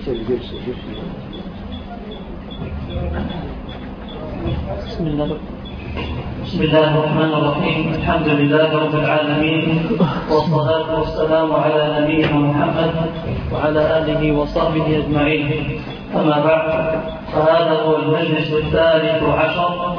بسم الله الرحمن الرحيم. الحمد لله رب العالمين، والصلاة والسلام على نبينا محمد وعلى آله وصحبه أجمعين. أما بعد، فهذا هو المجلس 13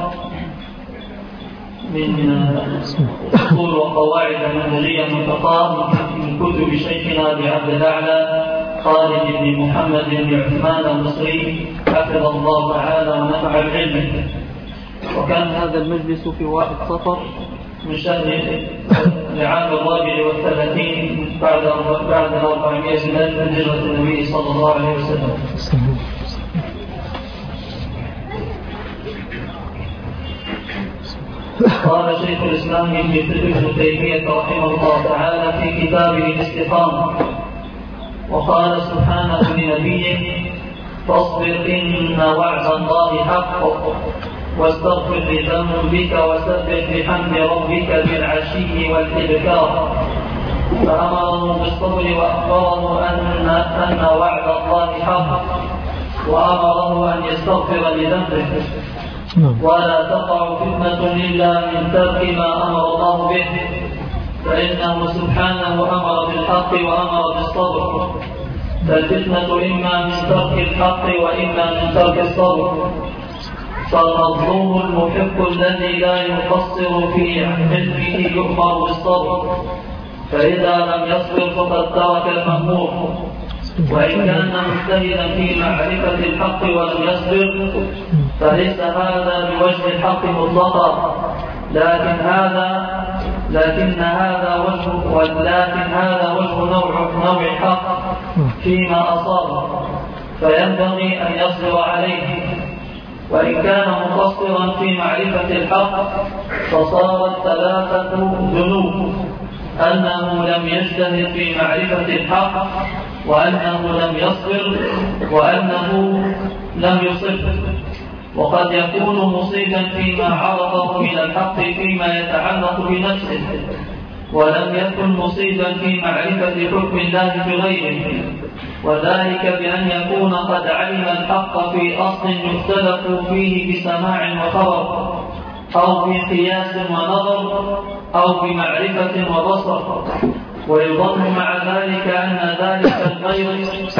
من أصول وقواعد منهجية منتقاة من كتب شيخنا أبي عبد الأعلى خالد بن محمد بن عثمان المصري حفظه الله تعالى ونفع بعلمه. وكان هذا المجلس في 1 صفر من شهر العام 34 بعد 400 سنة من هجرة النبي صلى الله عليه وسلم. قال شيخ الإسلام ابن تيمية رحمه الله تعالى في كتابه الاستقامة: وقال سبحانه لنبيه: فاصبر إن وعد الله حق واستغفر لذنبك وسبح بحمد ربك بالعشي والإبكار. فأمره بالصبر وأخبره أن وعد الله حق، وأمره أن يستغفر لذنبه. ولا تقع فتنة إلا من ترك ما أمر الله به، فإنه سبحانه أمر بالحق وأمر بالصبر، فالفتنة إما من ترك الحق وإما من ترك الصبر. فالمظلوم المحق الذي لا يقصر في علمه يؤمر بالصبر، فإذا لم يصبر فقد ترك المأمور. وإن كان مجتهدا في معرفة الحق ولم يصبر فليس هذا بوجه الحق مطلقا، لكن هذا وجه نوع الحق فيما أصابه، فينبغي أن يصبر عليه. وإن كان مقصرا في معرفة الحق فصارت 3 ذنوب: أنه لم يجتهد في معرفة الحق، وأنه لم يصبر، وأنه لم يصب. وقد يكون مصيبا فيما عرفه من الحق فيما يتعلق بنفسه، ولم يكن مصيبا في معرفة حكم الله بغيره، وذلك بأن يكون قد علم الحق في أصل يختلف فيه بسماع وخبر، أو بقياس ونظر، أو بمعرفة وبصر. ويظن مع ذلك أن ذلك الغير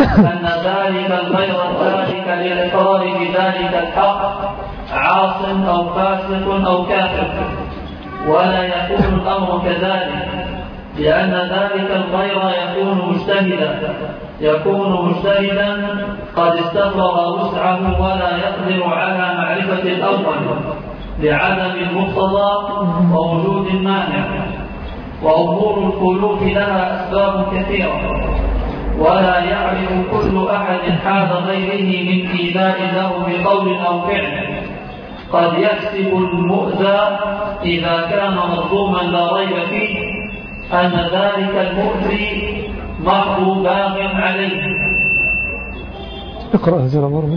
ذلك للإقرار بذلك الحق عاص أو فاسق أو كافر، ولا يكون الأمر كذلك، لأن ذلك الغير يكون مجتهدا قد استفرغ وسعه ولا يقدر على معرفة الأول لعدم المقتضى ووجود المانع. وأمور الخلوف لها أسباب كثيرة، ولا يعرف كل أحد حال غيره من إيذاء له بقول أو فعل. قد يكسب المؤذى إذا كان مظلوما لا ريب فيه أن ذلك المؤذي محض باغ عليه. اقرأ هذه الأمر.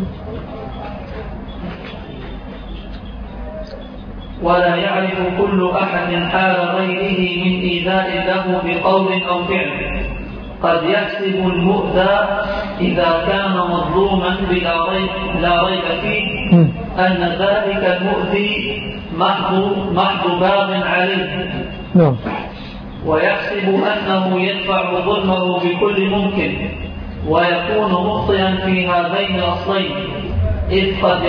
ولا يعرف كل أحد حال غيره من إيذاء له بقول أو فعل. قد يكسب المؤذى إذا كان مظلوما لا ريب فيه أن ذلك المؤذي محض باغ عليه، ويحسب أنه يدفع ظلمه بكل ممكن، ويكون مخطئا في هذين الأصلين، إذ قد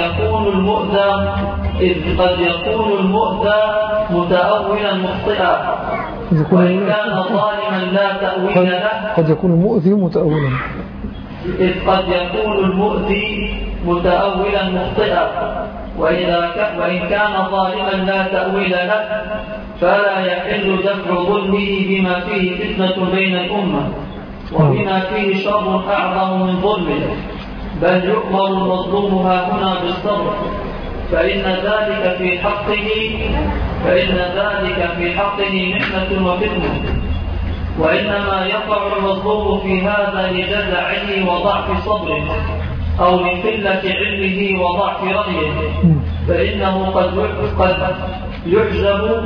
يكون المؤذى متأولا مخطئا، وإن كان ظالما لا تأويل له. قد يكون المؤذي متأولا، إذ قد يكون المؤذي متأولا مخطئا، وإن كان ظالما لا تأويل له فلا يحل دفع ظلمه بما فيه فتنة بين الأمة، وبما فيه شر أعظم من ظلمه، بل يؤمر المظلوم هنا بالصبر، فإن ذلك في حقه محنة وفتنة. وإنما يقع المظلوم في هذا لجزعه وضعف صبره، أو لقلة علمه وضعف رأيه، فإنه قد يحجب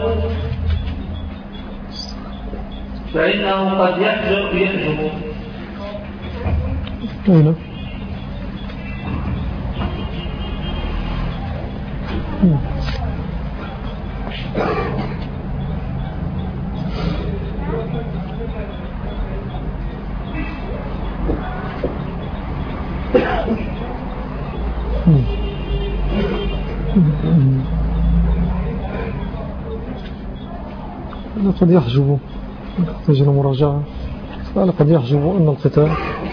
قد يحجب تجد مراجعة قد يحجب أن القتال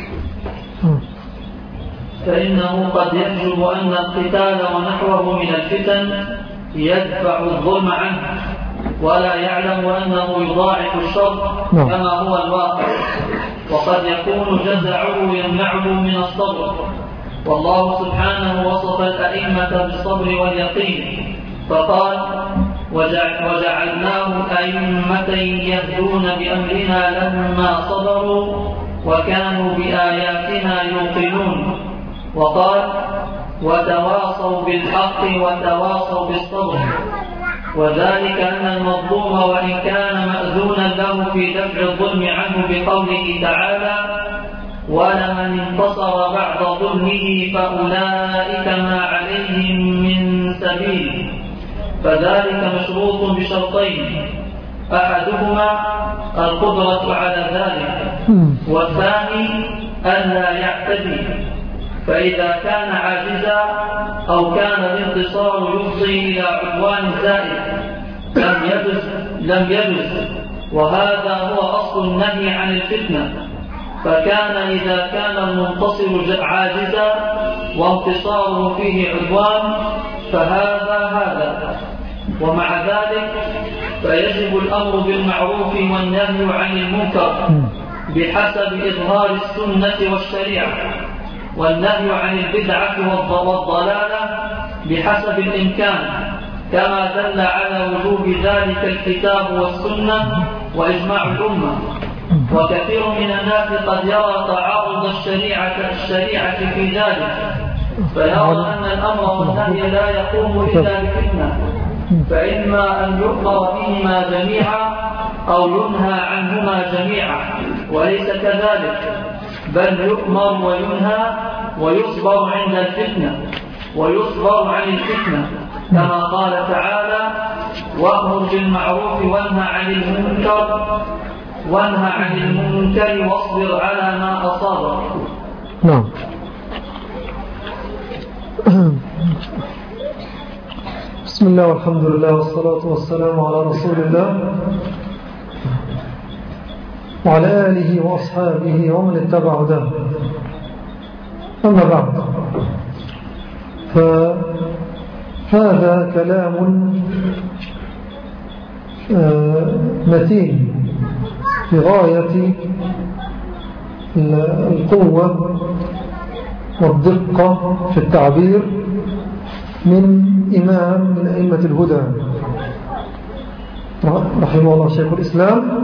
فإنه قد يحجب أن القتال ونحوه من الفتن يدفع الظلم عنه ولا يعلم أنه يضاعف الشر كما هو الواقع، وقد يكون جزعه يمنعه من الصبر. والله سبحانه وصف الأئمة بالصبر واليقين فقال: وجعلناهم أئمة يهدون بأمرنا لما صبروا وكانوا بآياتنا يوقنون. وقال: وتواصوا بالحق وتواصوا بالصبر. وذلك أن المظلوم وإن كان مأذونا له في دفع الظلم عنه بقوله تعالى: ولمن انتصر بعد ظلمه فأولئك ما عليهم من سبيل، فذلك مشروط بشرطين: أحدهما القدرة على ذلك، والثاني ألا يعتدي. فإذا كان عاجزا أو كان الانتصار يفضي إلى عدوان زائد لم يجز، وهذا هو أصل النهي عن الفتنة. فكان إذا كان المنتصر عاجزا وانتصاره فيه عدوان فهذا. ومع ذلك فيجب الأمر بالمعروف والنهي عن المنكر بحسب إظهار السنة والشريعة، والنهي عن البدعة والضلالة بحسب الإمكان، كما دل على وجوب ذلك الكتاب والسنة وإجماع الأمة. وكثير من الناس قد يرى تعارض الشريعة في ذلك، فيرى أن الأمر والنهي لا يقوم إلا بفتنة، فإما أن يؤمر بهما جميعا أو ينهى عنهما جميعا، وليس كذلك، بل يؤمر وينهى ويصبر عند الفتنة ويصبر عن الفتنة، كما قال تعالى: وأمر بالمعروف وانهى عن المنكر واصبر على ما أصابك. نعم. بسم الله والحمد لله والصلاة والسلام على رسول الله وعلى آله وأصحابه ومن اتبع هداه. أما بعد، فهذا كلام متين بغاية القوة والدقة في التعبير من إمام من أئمة الهدى رحمه الله شيخ الإسلام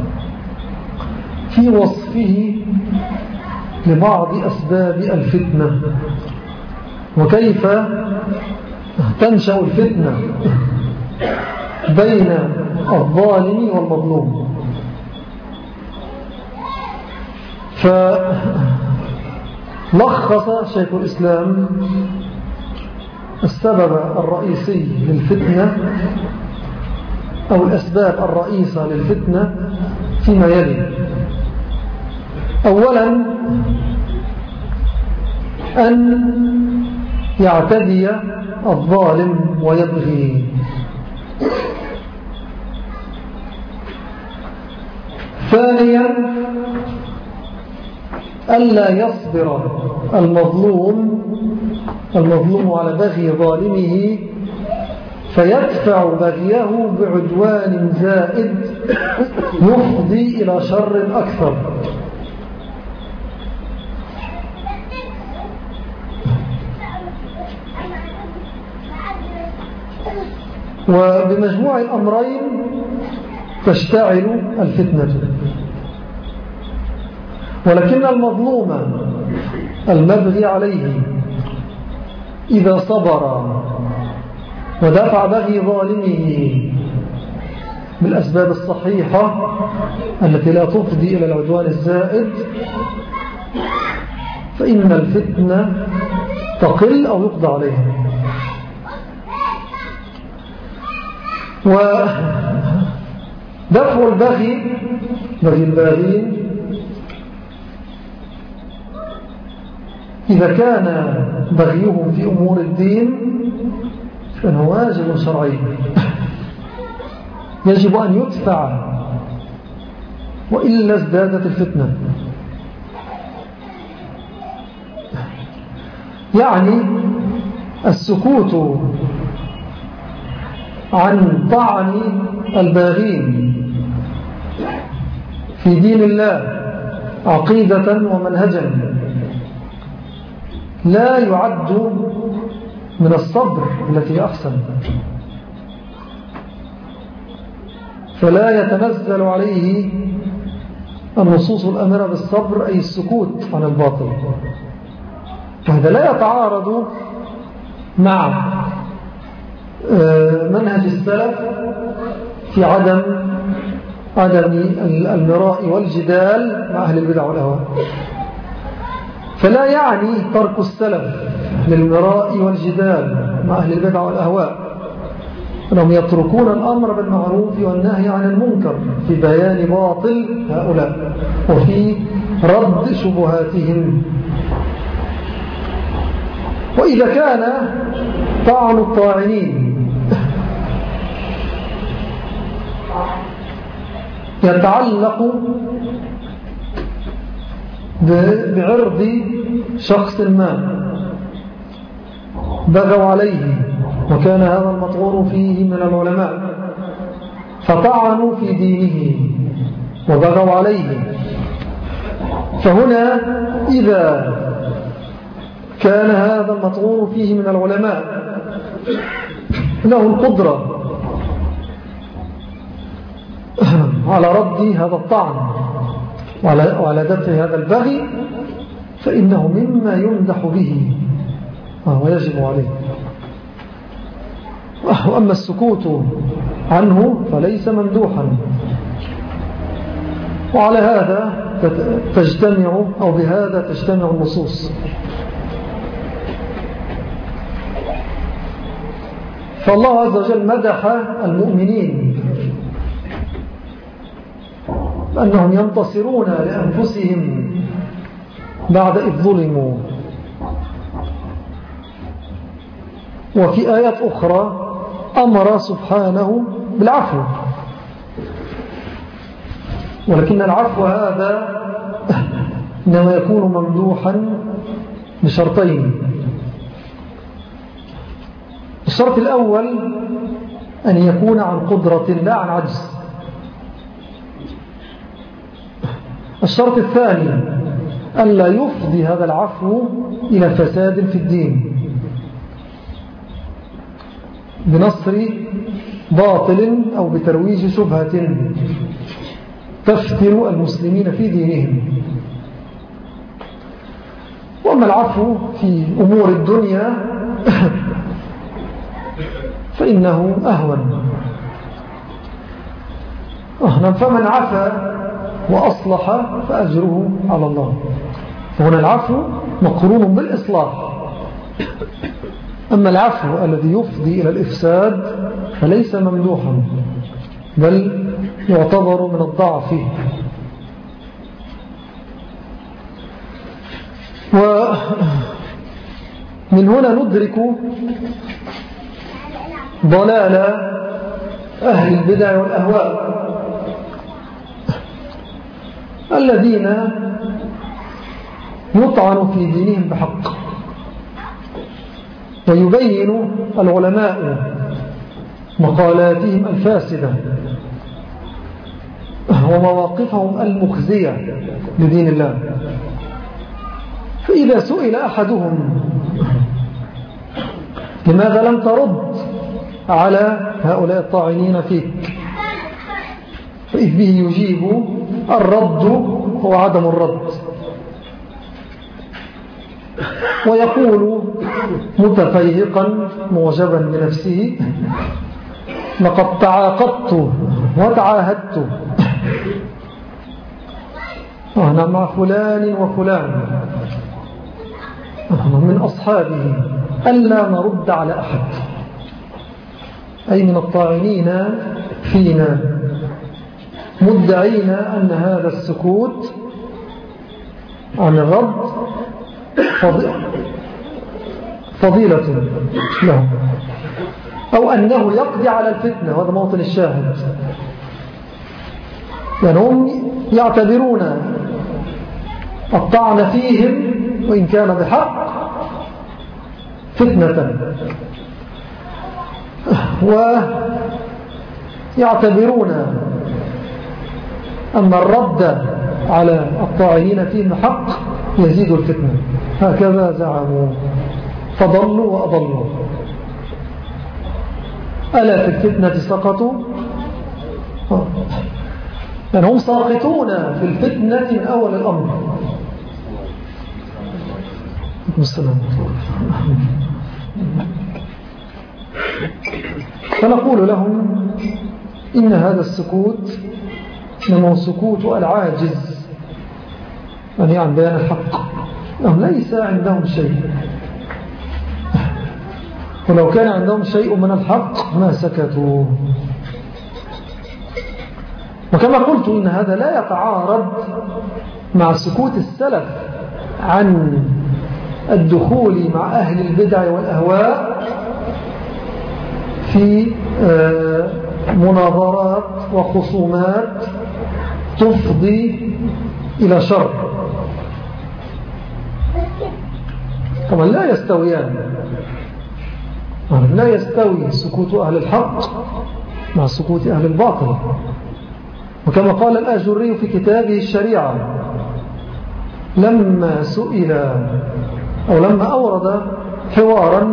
في وصفه لبعض أسباب الفتنة وكيف تنشأ الفتنة بين الظالم والمظلوم. فلخص شيخ الإسلام السبب الرئيسي للفتنة أو الأسباب الرئيسة للفتنة فيما يلي: أولا أن يعتدي الظالم ويبغي، ثانيا ألا يصبر المظلوم على بغي ظالمه فيدفع بغيه بعدوان زائد يفضي إلى شر أكثر. وبمجموع الأمرين تشتعل الفتنة. ولكن المظلوم المبغي عليه إذا صبر ودفع بغي ظالمه بالأسباب الصحيحة التي لا تفضي إلى العدوان الزائد فإن الفتنة تقل أو يقضى عليها. ودفع البغي الباغين إذا كان بغيهم في أمور الدين فإنه واجب شرعي يجب أن يدفع وإلا ازدادت الفتنة. يعني السكوت عن طعن الباغين في دين الله عقيدة ومنهجا لا يعد من الصبر التي أحسن، فلا يتنزل عليه النصوص الأمرة بالصبر أي السكوت عن الباطل. وهذا لا يتعارض مع منهج السلف في عدم المراء والجدال مع أهل البدع والأهواء. فلا يعني ترك السلف للمراء والجدال مع أهل البدع والأهواء أنهم يتركون الأمر بالمعروف والنهي عن المنكر في بيان باطل هؤلاء وفي رد شبهاتهم. وإذا كان طعن الطاعنين يتعلق بعرض شخص ما بغوا عليه وكان هذا المطعون فيه من العلماء فطعنوا في دينه وبغوا عليه، فهنا إذا كان هذا المطعون فيه من العلماء له القدرة على رد هذا الطعن وعلى دفع هذا البغي فإنه مما يمدح به ويجب عليه. وأما السكوت عنه فليس ممدوحا. وعلى هذا تجتمع أو بهذا تجتمع النصوص. فالله عز وجل مدح المؤمنين أنهم ينتصرون لأنفسهم بعد إذ ظلموا. وفي آيات أخرى أمر سبحانه بالعفو، ولكن العفو هذا إنما يكون ممدوحا بشرطين. الشرط الأول أن يكون عن قدرة لا عن عجز. الشرط الثاني ألا يفضي هذا العفو إلى فساد في الدين بنصر باطل أو بترويج شبهة تفتن المسلمين في دينهم. وأما العفو في أمور الدنيا فإنه أهون. فمن عفا وأصلح فأجره على الله. فهنا العفو مقرون بالإصلاح. أما العفو الذي يفضي إلى الإفساد فليس ممدوحا بل يعتبر من الضعف. ومن هنا ندرك ضلال أهل البدع والأهواء الذين يطعن في دينهم بحق، ويبين العلماء مقالاتهم الفاسدة ومواقفهم المخزية لدين الله. فإذا سئل أحدهم لماذا لم ترد على هؤلاء الطاعنين فيك، فإذ به يجيب الرد هو عدم الرد، ويقول متفيهقا معجبا بنفسه لقد تعاقدت وتعاهدت أنا مع فلان وفلان من أصحابه ألا نرد على أحد. أي من الطاعنين فينا مدعين أن هذا السكوت عن الرد فضيلة لهم، أو أنه يقضي على الفتنة. هذا موطن الشاهد. يعني هم يعتبرون الطعن فيهم وإن كان بحق فتنة، ويعتبرون أن الرد على الطاعنين فيهم حق يزيد الفتنة. هكذا زعموا فضلوا وأضلوا. ألا في الفتنة سقطوا؟ يعني هم ساقطون في الفتنة من أول الأمر. السلام. فنقول لهم إن هذا السكوت إنما سكوت العاجز يعني عن بيان الحق. لهم ليس عندهم شيء، ولو كان عندهم شيء من الحق ما سكتوا. وكما قلت إن هذا لا يتعارض مع سكوت السلف عن الدخول مع أهل البدع والأهواء في مناظرات وخصومات تفضي إلى شر. طبعا لا يستويان، لا يستوي سكوت أهل الحق مع سكوت أهل الباطل. وكما قال الآجري في كتابه الشريعة لما سئل أو لما أورد حوارا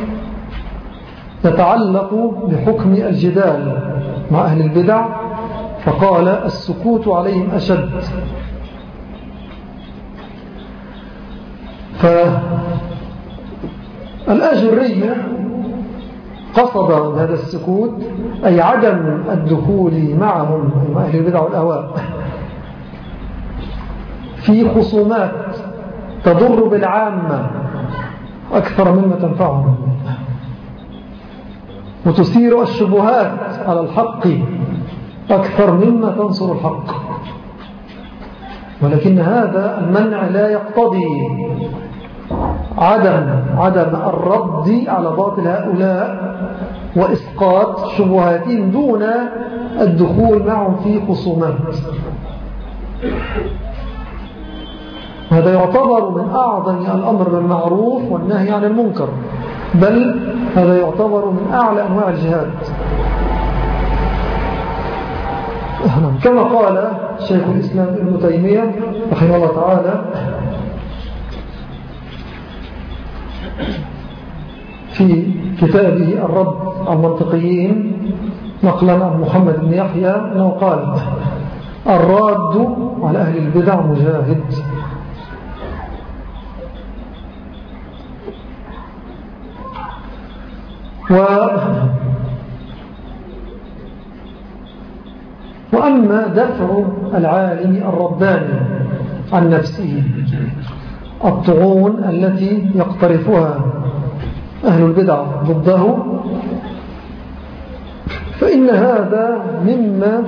يتعلق بحكم الجدال مع أهل البدع فقال السكوت عليهم أشد. فالآجري قصد هذا السكوت أي عدم الدخول معهم مع أهل البدع والأهواء في خصومات تضر بالعامة أكثر مما تنفعهم وتثير الشبهات على الحق أكثر مما تنصر الحق. ولكن هذا المنع لا يقتضي عدم الرد على باطل هؤلاء وإسقاط شبهاتهم دون الدخول معهم في خصومات. هذا يعتبر من أعظم الأمر بالمعروف والنهي عن المنكر، بل هذا يعتبر من أعلى أنواع الجهاد. كما قال شيخ الإسلام ابن تيمية رحمه الله تعالى في كتابه الرد على المنطقيين نقلا عن محمد بن يحيى أنه قال الراد على أهل البدع مجاهد. وأما دفع العالم الرباني عن نفسه الطعون التي يقترفها أهل البدع ضده فإن هذا مما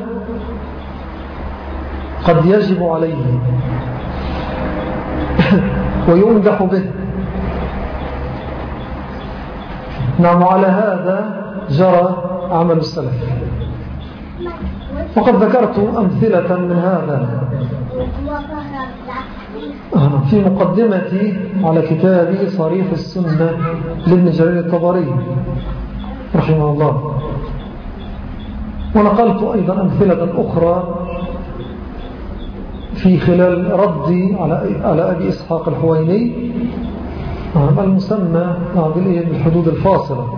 قد يجب عليه ويمدح به. نعم، على هذا جرى عمل السلف. وقد ذكرت أمثلة من هذا في مقدمتي على كتابي صريح السنة لابن جرير الطبري رحمه الله. ونقلت أيضا أمثلة أخرى في خلال ردي على أبي إسحاق الحويني المسمى بالحدود الفاصلة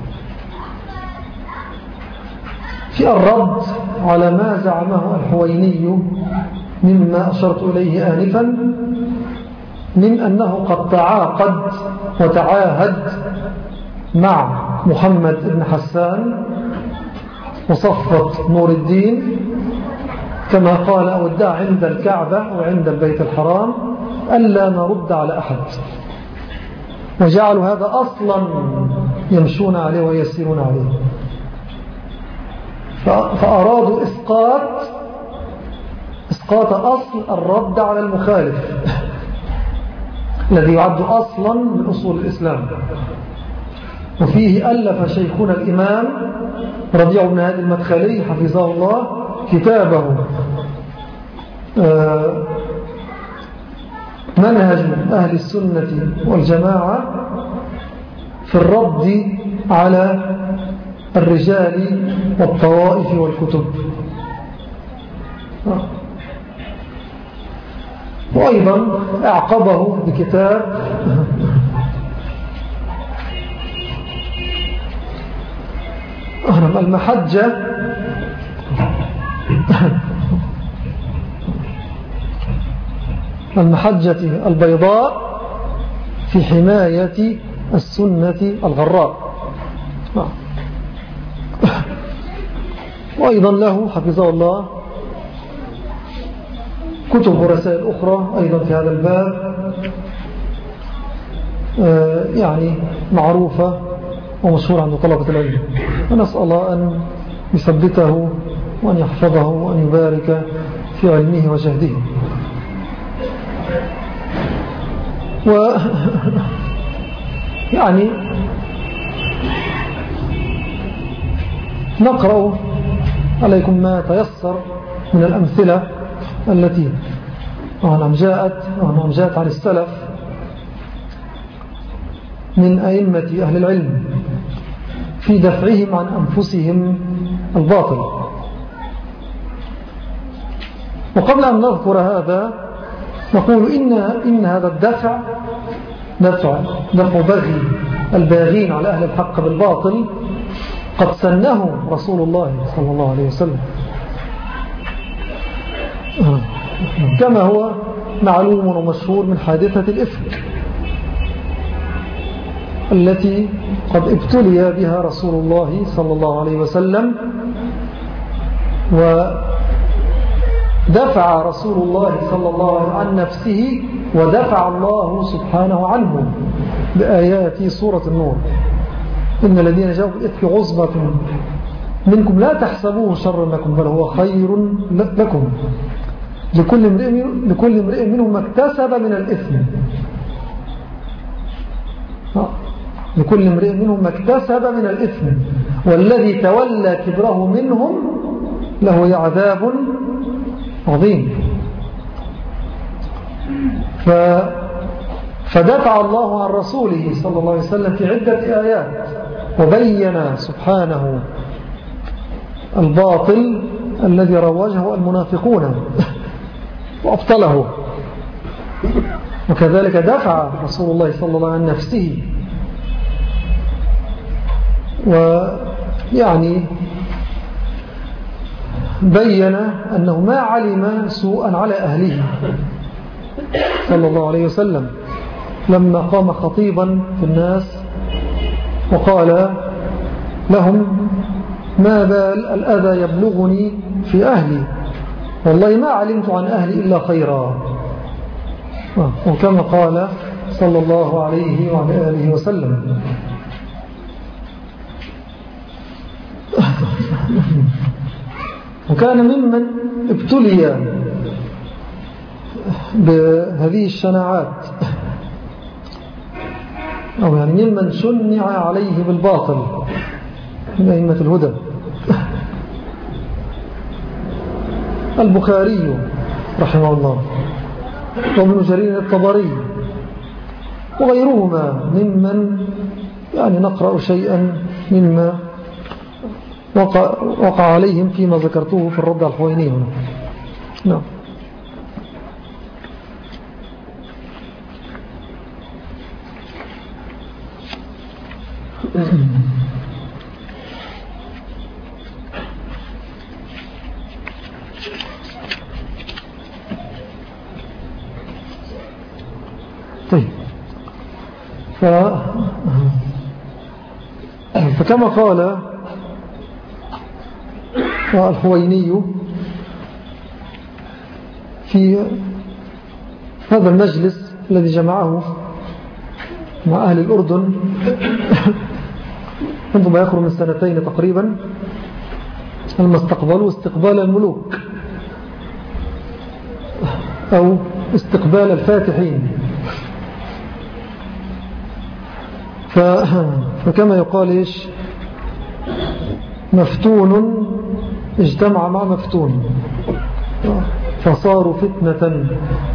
في الرد على ما زعمه الحويني مما أشرت إليه آنفا من أنه قد تعاقد وتعاهد مع محمد بن حسان وصفة نور الدين كما قال أو ادعى عند الكعبة وعند البيت الحرام ألا نرد على أحد، وجعلوا هذا أصلا يمشون عليه ويسيرون عليه. فأرادوا إسقاط أصل الرد على المخالف الذي يعد أصلا من أصول الإسلام. وفيه ألف شيخنا الإمام ربيع بن هادي المدخلي حفظه الله كتابه منهج أهل السنة والجماعة في الرد على الرجال والطوائف والكتب. وأيضا أعقبه بكتاب المحجة البيضاء في حماية السنة الغراء. وأيضا له حفظه الله كتب ورسائل أخرى أيضا في هذا الباب يعني معروفة ومشهورة عند طلبة العلم. ونسأل الله أن يثبته وأن يحفظه وأن يبارك في علمه وجهده. يعني نقرأ عليكم ما تيسر من الأمثلة التي جاءت عن السلف من أئمة أهل العلم في دفعهم عن أنفسهم الباطل. وقبل أن نذكر هذا نقول إن هذا الدفع دفع بغي الباغين على أهل الحق بالباطل قد سنه رسول الله صلى الله عليه وسلم، كما هو معلوم ومشهور من حادثة الإفك التي قد ابتلي بها رسول الله صلى الله عليه وسلم، ودفع رسول الله صلى الله عليه وسلم عن نفسه ودفع الله سبحانه عنه بآيات سورة النور: إن الذين جاءوا بالإفك عصبة منكم لا تحسبوه شرا لكم بل هو خير لكم لكل امرئ منهم ما اكتسب من الإثم. لكل امرئ منهم ما اكتسب من الإثم والذي تولى كبره منهم له عذاب عظيم. فدفع الله عن رسوله صلى الله عليه وسلم في عدة آيات وبين سبحانه الباطل الذي روجه المنافقون وأبطله، وكذلك دفع رسول الله صلى الله عليه وسلم عن نفسه، ويعني بين أنه ما علم سوءا على أهله صلى الله عليه وسلم لما قام خطيبا في الناس وقال لهم: ما بال الأذى يبلغني في أهلي، والله ما علمت عن أهلي إلا خيرا. وكما قال صلى الله عليه وعلى آله وسلم. وكان ممن ابتلي بهذه الشناعات، أو يعني ممن شنع عليه بالباطل من أئمة الهدى البخاري رحمه الله وابن جرير الطبري وغيرهما ممن يعني نقرأ شيئا مما وقع عليهم فيما ذكرته في الرد على الحويني هنا. نعم. طيب، فكما قال الحويني في هذا المجلس الذي جمعه مع أهل الأردن منذ ما يقرب من 2 سنين تقريبا، لما استقبلوا استقبال الملوك أو استقبال الفاتحين. فكما يقال إيش مفتون اجتمع مع مفتون فصاروا فتنة.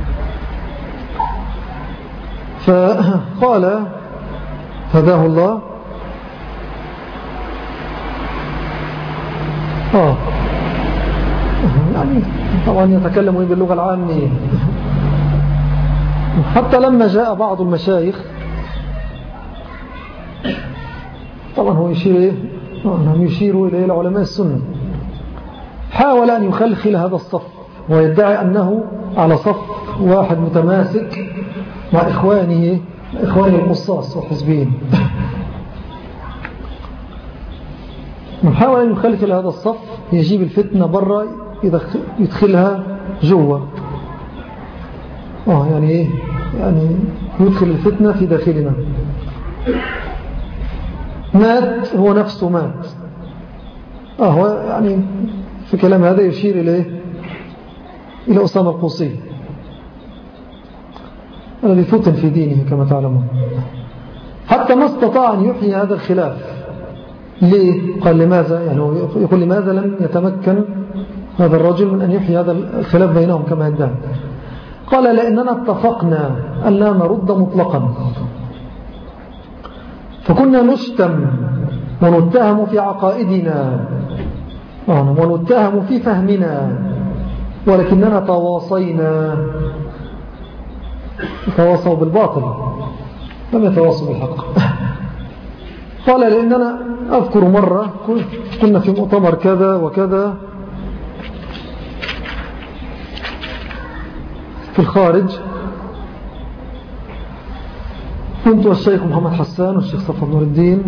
فقال هداه الله يعني طبعا يتكلم باللغة العامية. حتى لما جاء بعض المشايخ طبعا هو يشير إليه العلماء السنة، حاول أن يخلخل هذا الصف ويدعي أنه على صف واحد متماسك مع إخوانه المصاص والحزبين. محاول أن يخلخل هذا الصف، يجيب الفتنة برا يدخلها جوا. يعني يدخل الفتنة في داخلنا. مات هو نفسه مات. هو يعني في كلام هذا يشير إلى أسامة القوصي الذي فتن في دينه كما تعلمون، حتى ما استطاع أن يحيي هذا الخلاف. ليه؟ قال لماذا؟ يعني يقول لماذا لم يتمكن هذا الرجل من أن يحيي هذا الخلاف بينهم كما يدعي؟ قال لأننا اتفقنا أن لا نرد مطلقا، فكنا نشتم ونتهم في عقائدنا ونتهم في فهمنا، ولكننا تواصوا بالباطل لم يتواصوا بالحق. قال لأننا أذكر مرة كنا في مؤتمر كذا وكذا في الخارج، كنت والشيخ محمد حسان والشيخ صفوان نور الدين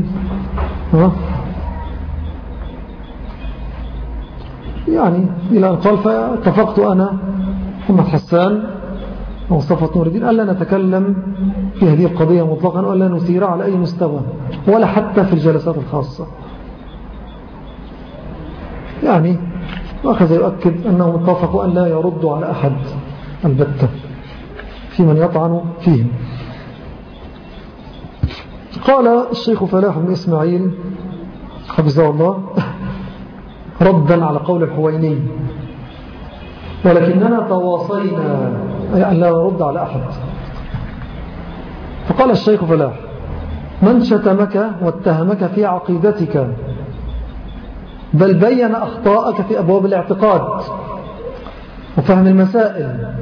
يعني إلى أن قال فاتفقت أنا محمد حسان وصفوان نور الدين ألا نتكلم في هذه القضية مطلقا ولا نثيرها على أي مستوى ولا حتى في الجلسات الخاصة. يعني أخذ يؤكد أنهم اتفقوا أن لا يردوا على أحد البتة في من يطعن فيهم. قال الشيخ فلاح بن إسماعيل حفظه الله ردا على قول الحويني ولكننا تواصينا أي أن لا نرد على أحد. فقال الشيخ فلاح من شتمك واتهمك في عقيدتك بل بين أخطاءك في أبواب الاعتقاد وفهم المسائل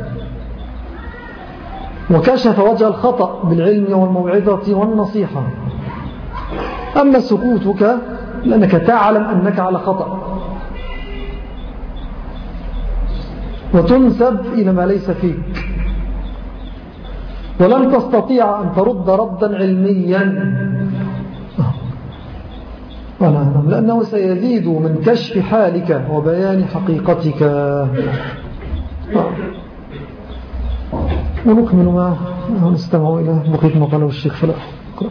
وكشف وجه الخطأ بالعلم والموعظة والنصيحة، أما سكوتك لأنك تعلم أنك على خطأ وتنسب إلى ما ليس فيك، ولن تستطيع أن ترد ردا علميا لأنه سيزيد من كشف حالك وبيان حقيقتك. ونكمل ما نستمع إلى بقية ما قاله الشيخ فلاح.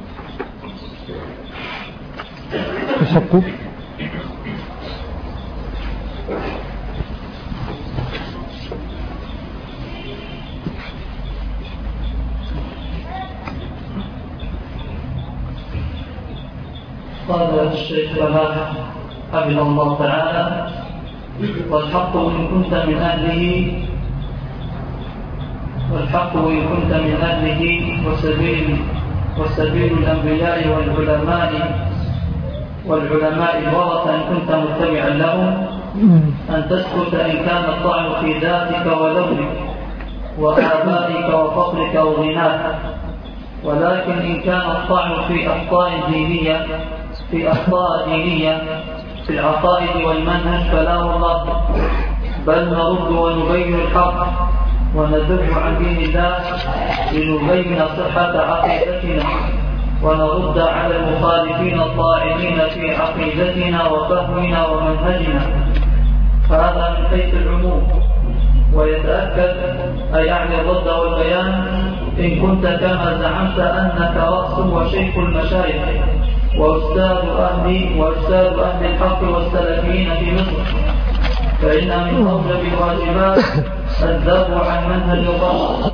الحق قال الشيخ فلاح حفظه الله تعالى والحق إن كنت من أهله وسبيل الأنبياء والعلماء الورثة إن كنت متبعا لهم أن تسكت إن كان الطعن في ذاتك ولونك وآبائك وفقرك وغناك، ولكن إن كان الطعن في أخطاء دينية في العقائد والمنهج فلا والله، بل نرد ونبين الحق وندب عن دين الله لنبين صحة عقيدتنا ونرد على المخالفين الطاعنين في عقيدتنا وفهمنا ومنهجنا. فهذا من حيث العموم، ويتأكد أي يعني الرد والبيان إن كنت كما زعمت أنك رأس وشيخ المشايخ وأستاذ أهل الحق والسلفيين في مصر، فإن من أوجب الواجبات الذب عن منهج الرشد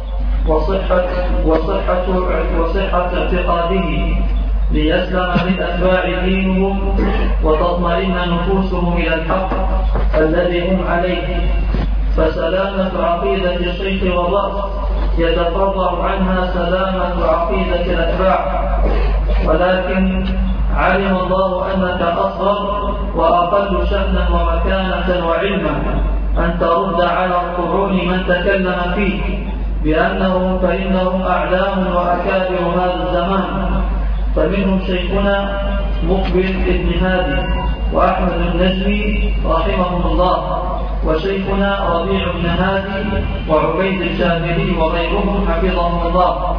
وصحة اعتقاده ليسلم من أتباع دينهم وتطمئن نفوسهم إلى الحق الذي هم عليه. فسلامة عقيدة الشيخ والرأس يتفرع عنها سلامة عقيدة الأتباع، ولكن علم الله أنك أصغر وأقل شأنا ومكانة وعلما أن ترد على القرون من تكلم فيه فإنهم أعلام وأكابر هذا الزمان، فمنهم شيخنا مقبل ابن هادي وأحمد النجمي رحمهم الله، وشيخنا ربيع بن هادي وعبيد الجابري وغيرهم حفظهم الله.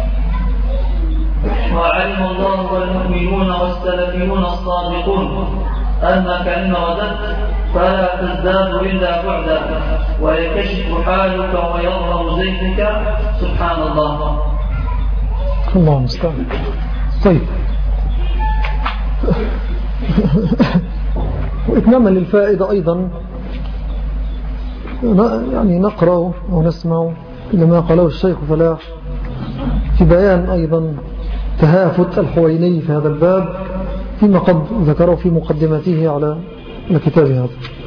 وعلم الله والمؤمنون والسلفيون الصادقون أنك إن رددت فلا تزداد إلا بعدا ويكشف حالك ويظهر زيتك سبحان الله. الله المستعان. طيب، وإتماما للفائدة أيضا يعني نقرأ ونسمع لما قاله الشيخ فلاح في بيان أيضا تهافت الحويني في هذا الباب فيما قد ذكره في مقدمته على الكتاب هذا.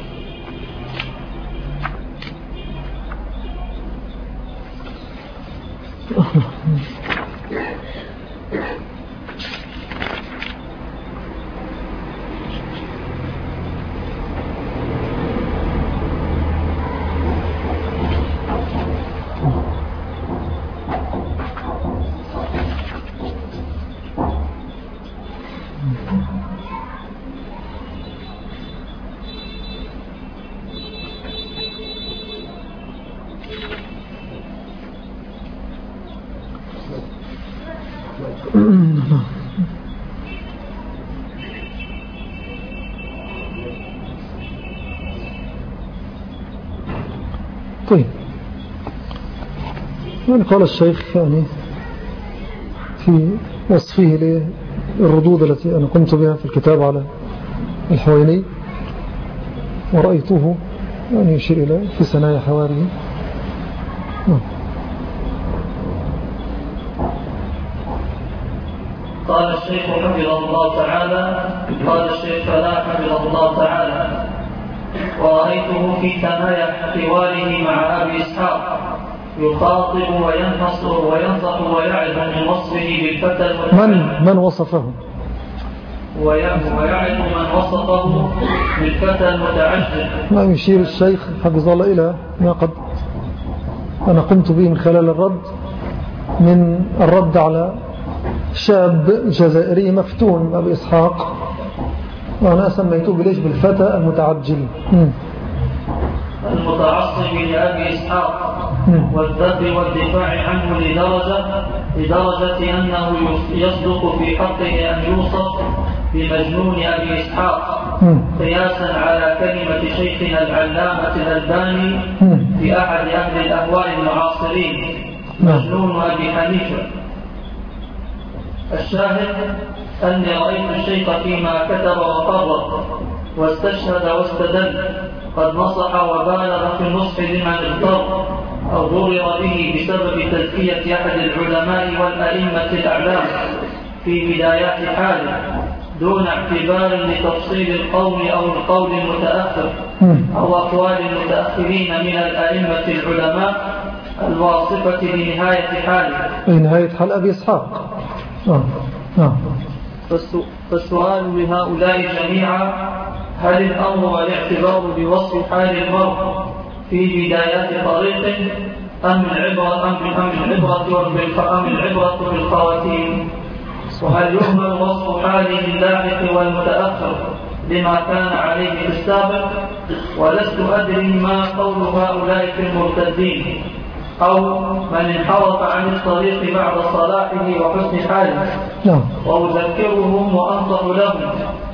طيب، يعني قال الشيخ يعني في وصفه للردود التي أنا قمت بها في الكتاب على الحويني، ورأيته يعني يشير إلى في ثنايا حواره. قال الشيخ حفظه الله تعالى، قال الشيخ فلاح حفظه الله تعالى: ورأيته في ثنايا حواره مع أبي إسحاق يخاطب وينصح ويعظ من وصفه بالفتى من وصفه ويعظ من وصفه بالفتى المتعجل. ما يشير الشيخ حفظه الله إلى ما قد أنا قمت به من خلال الرد على شاب جزائري مفتون أبي إسحاق، وأنا سميته بليش بالفتى المتعجل المتعصب لأبي إسحاق والذب والدفاع عنه لدرجة أنه يصدق في حقه أن يوصف بمجنون أبي إسحاق قياسا على كلمة شيخنا العلامة الألباني في أحد أهل الأهواء المعاصرين مجنون أبي حنيفة. الشاهد أني رأيت الشيخ فيما كتب وقرر واستشهد واستدل قد نصح وبالغ في النصح لمن اضطر أو ضرر به بسبب تزكية أحد العلماء والأئمة الأعلام في بدايات حاله، دون اعتبار لتفصيل القول أو القول المتأخر أو أقوال المتأخرين من الأئمة العلماء الواصفة لنهاية حاله. نهاية حال أبي إسحاق. فالسؤال لهؤلاء جميعا: هل الأمر والاعتبار بوصف حال المرء في بدايات طريق أم العبرة بالخواتيم؟ وهل يهمل وصف حاله اللاحق والمتأخر لما كان عليه في السابق؟ ولست أدري ما قول هؤلاء في المرتدين أو من انحرف عن الطريق بعد صلاحه وحسن حاله، وأذكرهم وأنصح لهم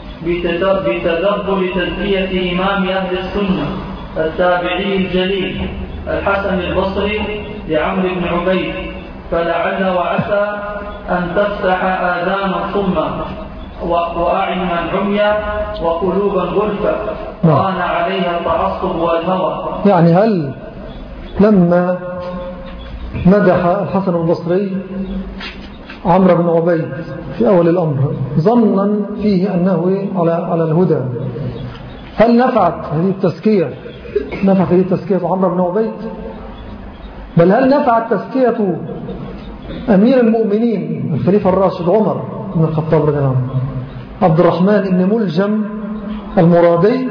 بتدبر تزكية إمام أهل السنة التابعي الجليل الحسن البصري لعمرو بن عبيد، فلعل وعسى أن تفتح آذان صمة وأعينا عميا وقلوبا غلفا ران عليها التعصب والهوى. يعني هل لما مدح الحسن البصري عمرو بن عبيد في أول الأمر ظنا فيه أنه على الهدى، هل نفعت هذه التزكية عمرو بن عبيد؟ بل هل نفعت تزكية أمير المؤمنين الخليفة الراشد عمر بن الخطاب رضي الله عنه عبد الرحمن بن ملجم المرادي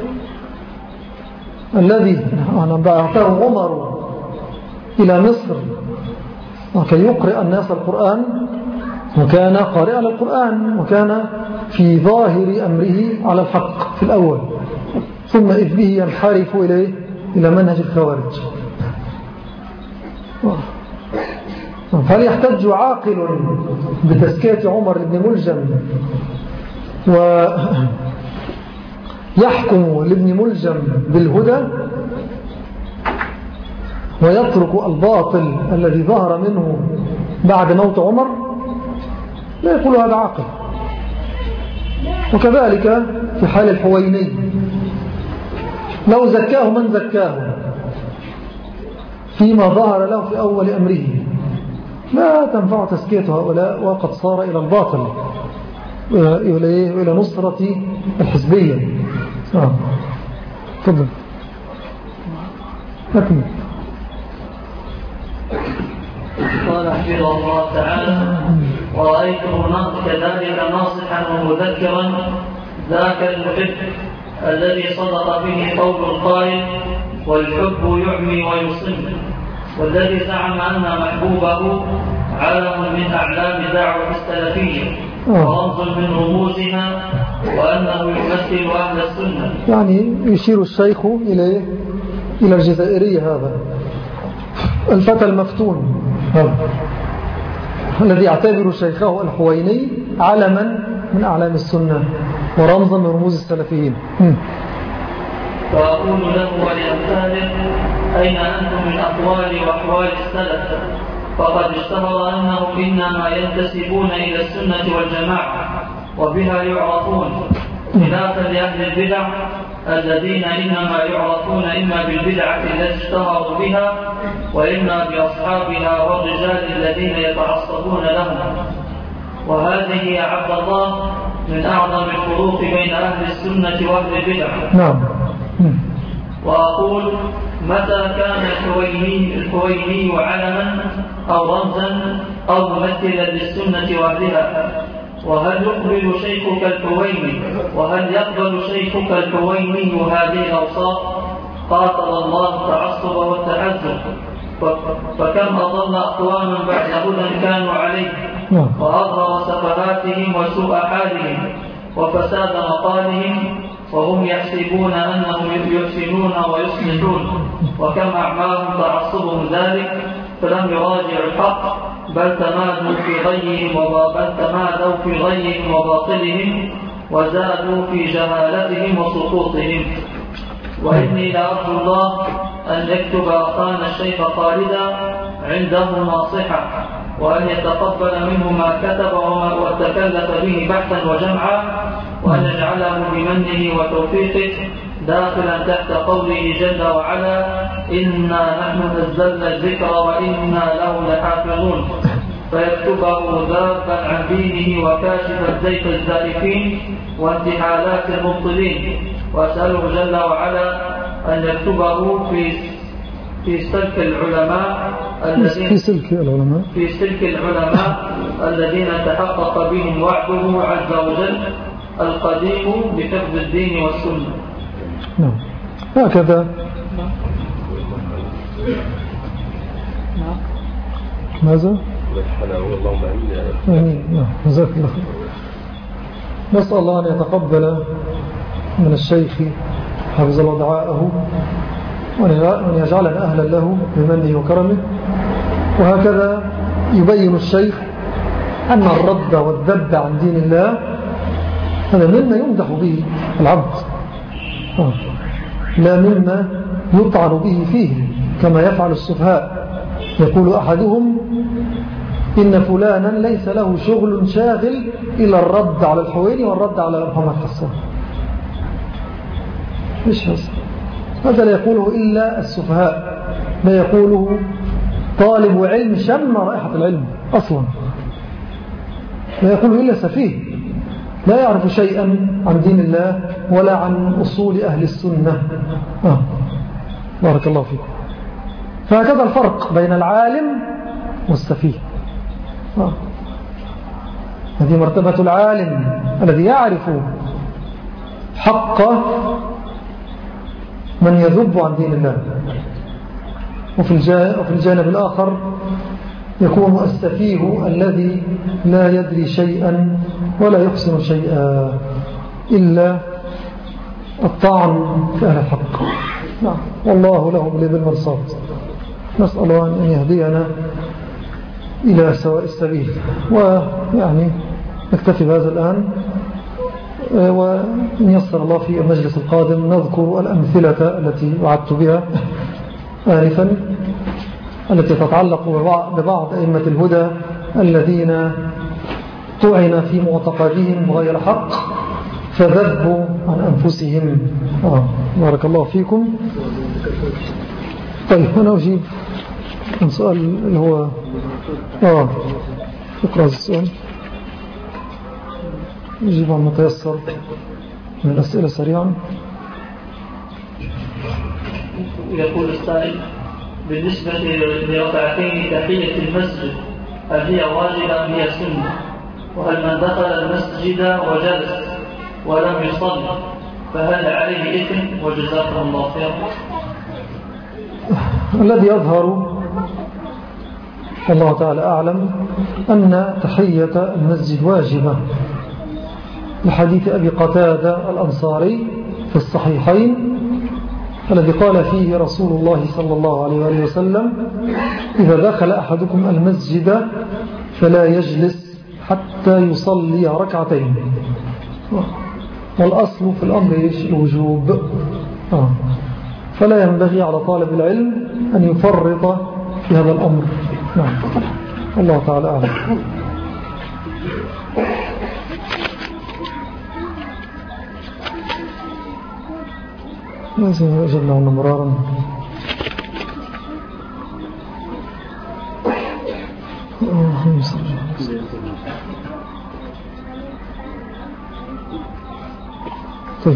الذي بعثه عمر إلى مصر وكي يقرئ الناس القرآن، وكان قارئا للقرآن وكان في ظاهر أمره على الحق في الأول، ثم إذ به ينحرف إلى منهج الخوارج. فهل يحتج عاقل بتزكية عمر بن ملجم ويحكم لابن ملجم بالهدى ويترك الباطل الذي ظهر منه بعد موت عمر؟ لا يقول هذا عاقل. وكذلك في حال الحويني، لو زكاه من زكاه فيما ظهر له في أول أمره لا تنفع تزكية هؤلاء، وقد صار إلى الباطل وإلى نصرة الحزبية. تفضل. أكمل. قال حفظه الله تعالى: ورأيته كذلك ناصحا ومذكرا ذاك المحب الذي صدق به قول القائل والحب يعمي ويصم، والذي زعم أن محبوبه علم من أعلام دعوة السلفية ورمز من رموزها، وأنه يمثل أهل السنة. يعني يشير الشيخ إلى الجزائري هذا الفتى المفتون الذي يعتبر شيخه الحويني علما من أعلام السنة ورمزا من رموز السلفيين. فأقول له ولأمثاله: أين أنتم من أقوال وأحوال السلف؟ فقد اشتهر أنهم إنما ينتسبون إلى السنة والجماعة وبها يعرفون، خلافا لأهل البدع الذين إنما يعرفون إما بالبدعة التي اشتهروا بها وإما بأصحابها والرجال الذين يتعصبون لهم. وهذه يا عبد الله من أعظم الفروق بين أهل السنة وأهل البدع. نعم. وأقول: متى كان الحويني علما أو رمزا أو ممثلا للسنة وأهلها؟ وهل يقبل شيخك الحويني هذه الأوصاف؟ قاتل الله التعصب والتعذب، فكم أضل أقواما بعد هدى كانوا عليه، وأظهر سفهاتهم وسوء حالهم وفساد مقالهم وهم يحسبون أنهم يحسنون ويصلحون، وكم أعماهم تعصبهم ذلك فلم يراجعوا الحق بل تمادوا في غيهم وباطلهم وزادوا في جهالتهم وسقوطهم. وإني لأرجو الله أن يكتب أخانا الشيخ خالدا عنده ناصحا، وأن يتقبل منه ما كتب وتكلف به بحثا وجمعا، وأن يجعله بمنه وتوفيقه داخلا تحت قوله جل وعلا: إنا نحن نزلنا الذكر وإنا له لحافظون، فيكتبه ذابا عن دينه وكاشفا زيف الزائفين وانتحالات المبطلين. وأسأله جل وعلا أن يكتبه في سلك العلماء الذين تحقق بهم وعده عز وجل القديم بحفظ الدين والسنة. نعم. هكذا. ماذا؟ آمين. جزاك الله خير. نسأل الله أن يتقبل من الشيخ حفظ الله دعاءه وأن يجعلنا أهلا له بمنه وكرمه. وهكذا يبين الشيخ أن الرد والذب عن دين الله هذا مما يمدح به العبد، لا مما يطعن به فيه كما يفعل السفهاء. يقول أحدهم: إن فلانا ليس له شغل شاغل إلى الرد على الحويني والرد على محمد حسان. مش هذا لا يقوله إلا السفهاء، لا يقوله طالب علم شم رائحة العلم أصلا، لا يقوله إلا سفيه لا يعرف شيئا عن دين الله ولا عن أصول أهل السنة. بارك الله فيكم. فهكذا الفرق بين العالم والسفيه. هذه مرتبة العالم الذي يعرف حق من يذب عن دين الله، وفي الجانب الآخر يكون السفيه الذي لا يدري شيئا ولا يحسن شيئا إلا الطعن في أهل الحق. والله له بالمرصاد. نسأل الله أن يهدينا إلى سواء السبيل. ويعني نكتفي بهذا الآن، وإن يسر الله في المجلس القادم نذكر الأمثلة التي وعدت بها آنفا، التي تتعلق ببعض أئمة الهدى الذين طعن في معتقدهم بغير حق فذبوا عن أنفسهم. بارك الله فيكم. طيب أنا أجيب عن سؤال اللي هو اقرأ السؤال، أجيب عن متيسر من الأسئلة سريعا. يقول السائل: بالنسبة لركعتين تحية المسجد هل هي واجبة أم هي سنة؟ وهل من دخل المسجد وجلس ولم يصلي فهل عليه إثم؟ وجزاكم الله خيرا. الذي يظهر والله تعالى أعلم أن تحية المسجد واجبة لحديث أبي قتادة الأنصاري في الصحيحين الذي قال فيه رسول الله صلى الله عليه وسلم: إذا دخل أحدكم المسجد فلا يجلس حتى يصلي ركعتين. والأصل في الأمر الوجوب، فلا ينبغي على طالب العلم أن يفرط في هذا الأمر. الله تعالى أعلم. لازم أجلنا مرارا. طيب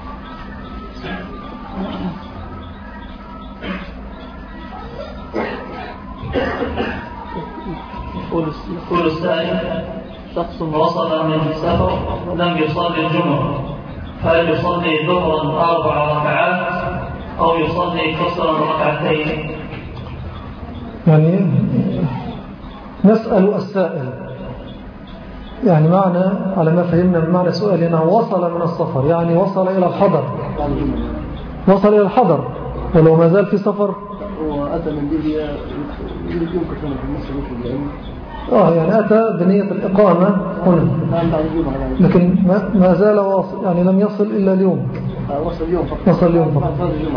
يقول السائل: شخص وصل من السفر ولم يصلي الجمعة، هل يصلي ظهرا 4 ركعات أو يصلي قصرا ركعتين؟ يعني نسأل السائل، يعني معنى على ما فهمنا من معنى سؤالنا وصل من السفر، يعني وصل إلى الحضر، وصل إلى الحضر ولو ما زال في سفر وأتى من ليبيا يريد يمكن في مصر يعني أتى بنية الإقامة هنا، لكن ما زال واصل، يعني لم يصل إلا اليوم. وصل اليوم فقط.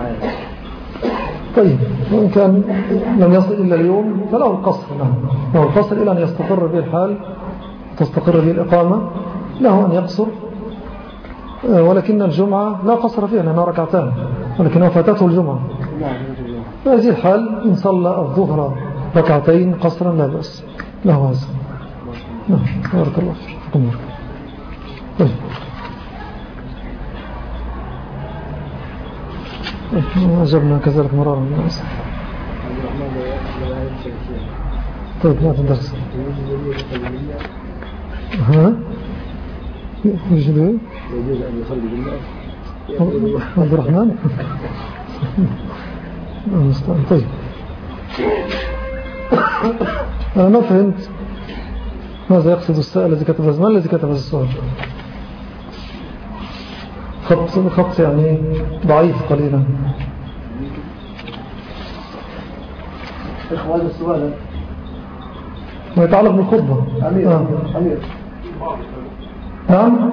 طيب وإن كان لم يصل إلا اليوم فله القصر. له القصر إلى أن يستقر به الحال تستقر به الإقامة، له أن يقصر. ولكن الجمعة لا قصر فيها لأنها ركعتان، ولكنه فاتته الجمعة. في هذه الحال إن صلى الظهر ركعتين قصرا لا بأس له هذا. بارك الله فيكم. طيب أجبنا كذلك مرارا الناس. طيب ما تندرس يجوز أن يصلي بالناس عبد الرحمن. طيب أنا ما فهمت ماذا يقصد السائل الذي كتب هذا. ما الذي كتب هذا السؤال؟ خط يعني ضعيف قليلا. إخوان السؤال ما يتعلق بالخطبة. أمير نعم.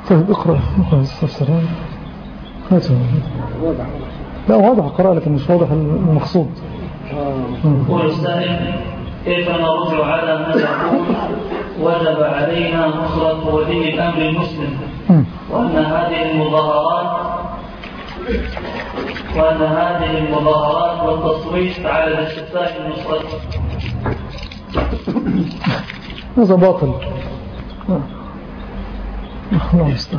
طيب اقرأ السلام. واضح. لا واضح قراءة لكن مش واضح المقصود. يقول السائل: كيف نرد على من يقول وجب علينا نصرة ولي الأمر المسلم وأن هذه المظاهرات والتصويت على الاستفتاء النصرة؟ هذا باطل. الله يستر.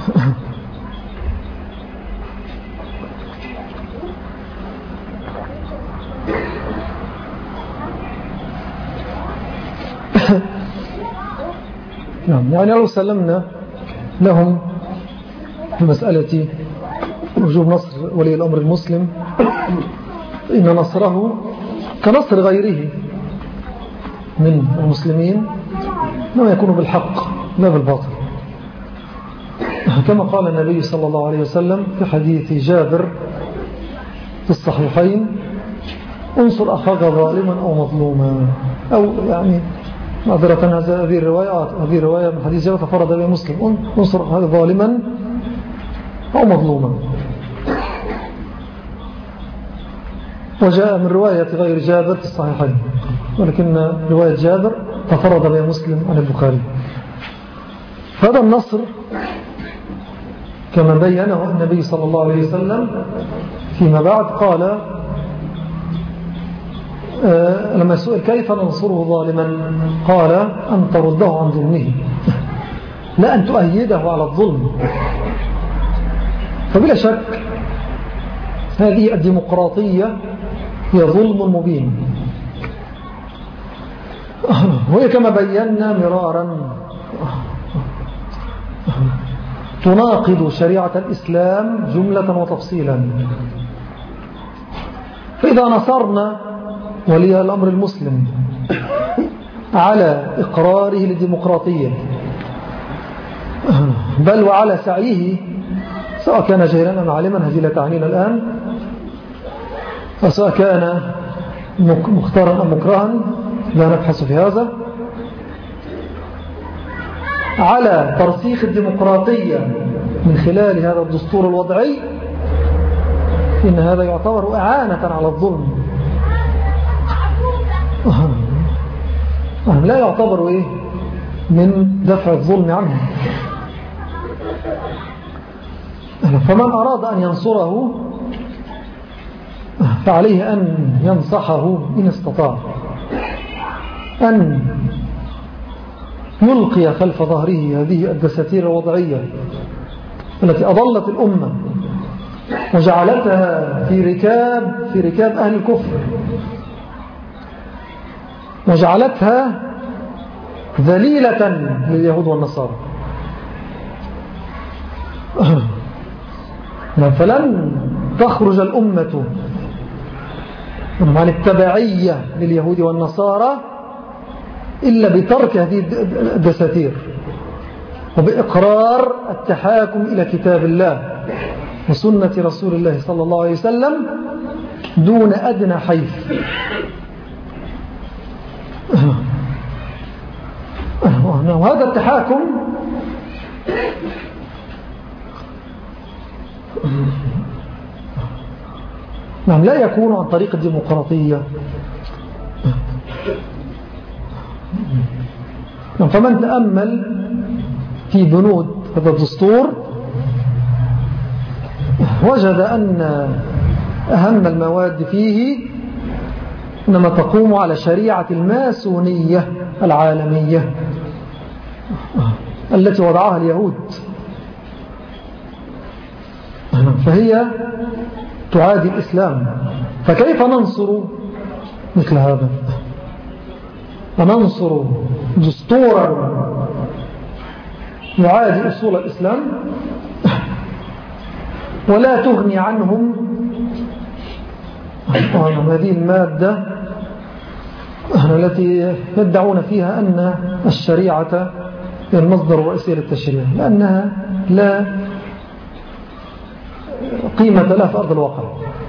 نعم، يعني لو سلمنا لهم في مسألة وجوب نصر ولي الأمر المسلم إن نصره كنصر غيره من المسلمين إنه يكون بالحق لا بالباطل، كما قال النبي صلى الله عليه وسلم في حديث جابر في الصحيحين: انصر أخاك ظالما أو مظلوما. أو يعني معذرة هذه الرواية من حديث جابر تفرد بها مسلم: انصر أخاك ظالما أو مظلوما. وجاء من رواية غير جابر في الصحيحين، ولكن رواية جابر تفرد بها مسلم عن البخاري. هذا النصر كما بينه النبي صلى الله عليه وسلم فيما بعد قال لما سئل كيف ننصره ظالما قال: أن ترده عن ظلمه، لا أن تؤيده على الظلم. فبلا شك هذه الديمقراطية هي ظلم مبين، وهي كما بينا مرارا تناقض شريعة الإسلام جملة وتفصيلا. فإذا نصرنا ولي الأمر المسلم على إقراره للديمقراطية بل وعلى سعيه سواء كان جاهلا أم عالما، هذه لا تعنينا الآن، وسواء كان مختارا أم مكرها لا نبحث في هذا، على ترسيخ الديمقراطية من خلال هذا الدستور الوضعي، إن هذا يعتبر إعانة على الظلم، لا يعتبر من دفع الظلم عنه. فمن أراد أن ينصره فعليه أن ينصحه إن استطاع، أن يلقي خلف ظهره هذه الدساتير الوضعية التي أضلت الأمة وجعلتها في ركاب أهل الكفر، وجعلتها ذليلة لليهود والنصارى. فلن تخرج الأمة عن التبعية لليهود والنصارى إلا بترك هذه الدساتير وبإقرار التحاكم إلى كتاب الله وسنة رسول الله صلى الله عليه وسلم دون أدنى حيف. وهذا التحاكم لا يكون عن طريق الديمقراطية. فمن تأمل في بنود هذا الدستور وجد أن أهم المواد فيه إنما تقوم على شريعة الماسونية العالمية التي وضعها اليهود، فهي تعادي الإسلام. فكيف ننصر مثل هذا؟ وننصر دستورا يعادي أصول الإسلام ولا تغني عنهم هذه المادة التي يدعون فيها أن الشريعة هي المصدر الرئيسي للتشريع، لأنها لا قيمة لها في أرض الواقع.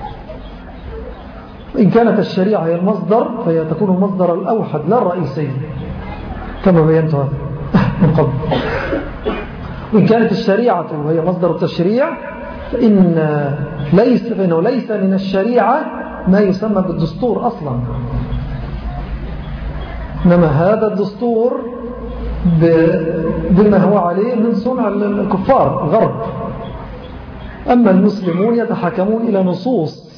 إن كانت الشريعة هي المصدر فهي تكون المصدر الأوحد لا الرئيسي كما بينت من قبل. إن كانت الشريعة هي مصدر التشريع فإنه ليس من الشريعة ما يسمى بالدستور أصلا، إنما هذا الدستور بما هو عليه من صنع الكفار الغرب. أما المسلمون يتحكمون إلى نصوص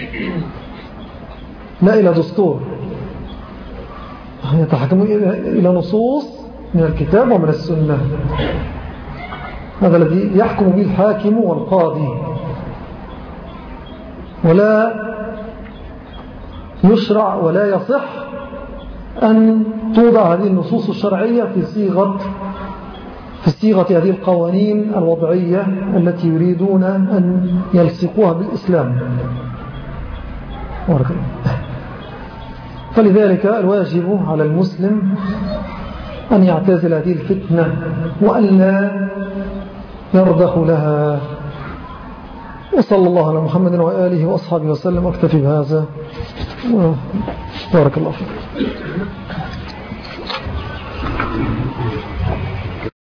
لا إلى دستور، يتحكمون إلى نصوص من الكتاب ومن السنة. هذا الذي يحكم به الحاكم والقاضي، ولا يشرع ولا يصح أن توضع هذه النصوص الشرعية في صيغة هذه القوانين الوضعية التي يريدون أن يلصقوها بالإسلام. فلذلك الواجب على المسلم أن يعتزل هذه الفتنة وأن لا يرضخ لها. وصلى الله على محمد وآله وأصحابه وسلم. أكتفي بهذا، بارك الله فيك.